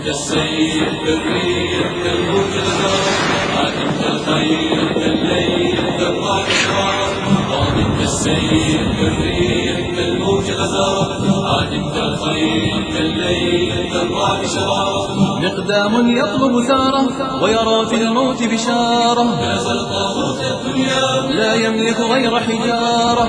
كالسيل كالريح كالموج غزارة عادم كالخيل كالليل كالرعد شرارة قادم كالسيل كالريح كالموج غزارة عادم كالخيل كالليل كالرعد شرارة مقدام يطلب ثاره ويرى في الموت بشارة نازل طاغوت الدنيا لا يملك غير حجارة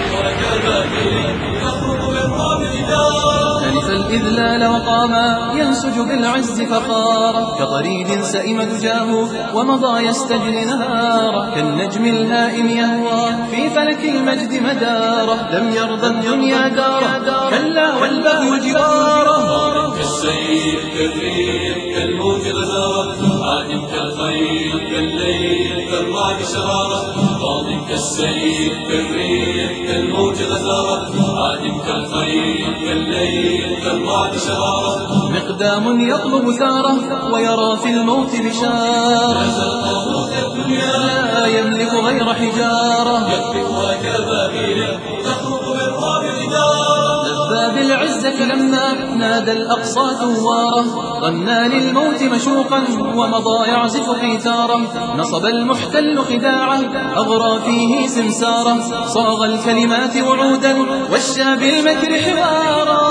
أنف الإذلال وقاما ينسج بالعز فخارا كطريد سئم دجاه ومضى يستجري نهارا كالنجم الهائم يهوى في فلك المجد مدارا لم يرضى الدنيا دارا كلا والبغي جوارا كالسيل كالريح كالموج غزارة عادم كالخيل كالليل كالرعد شرارة قادم كالسيل كالريح كالموج غزارة عادم كالخيل كالليل كالرعد شرارة مقدام يطلب ثاره ويرى في الموت بشارة لا يملك غير حجارة يكفيها كبابيل تخرج من راب غدارة لبى بالعزة لما نادى الأقصى ثوارة غنى للموت مشوقا ومضى يعزف قيثارا نصب المحتل خداعه أغرى فيه سمسارا صاغ الكلمات وعودا والشى بالمكر حوارا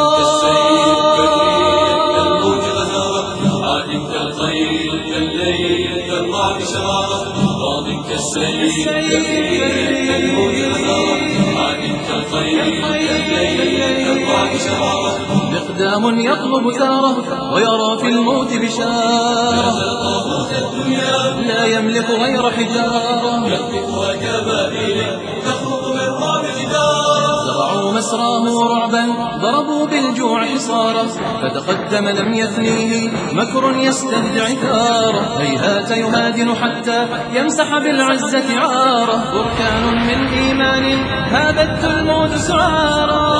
كالخيل كالليل كالرعد شرارة قادم كالسيل كالموج غزارة عادم كالخيل كالليل كالرعد شرارة مقدام يطلب ثاره ويرى في الموت بشارة لا يملك غير حجارة يكفيها كبابيل تخرج من راب غدارة زرعوا مسراه رعبا ضربوا بالجوع حصارا فتقدم لم يثنيه مكر يستهدع ثاره هيهات يهادن حتى يمسح بالعزة عاره بركان من إيمان هابت الموت سعارا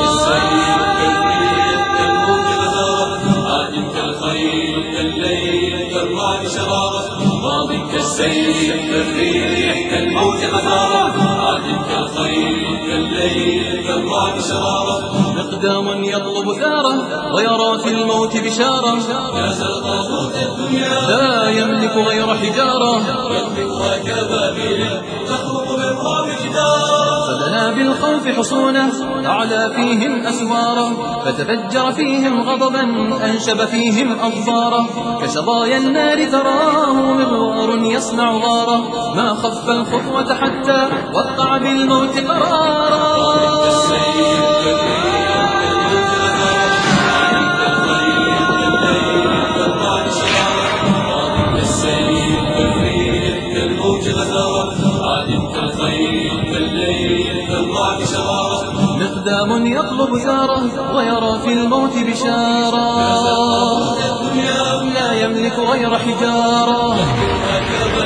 كالخيل كالليل كالرعد شرارة قادم كالسيل كالريح كالموج غزارة عادم كالخيل كالليل كالرعد شرارة مقدام يطلب ثاره ويرى في الموت بشارة نازل طاغوت الدنيا لا يملك غير حجارة يكفيها كبابيل تخرج من راب غدارة فبنى بالخوف حصونه أعلى فيهم أسوارا فتفجر فيهم غضبا أنشب فيهم أظفارا كشظايا النار تراه مغوار يصنع غارا ما خف الخطوة حتى وقع بالموت قرارا عادم كالخيل كالليل كالرعد شرارة مقدام يطلب ثاره ويرى في الموت بشارة لا يملك غير حجارة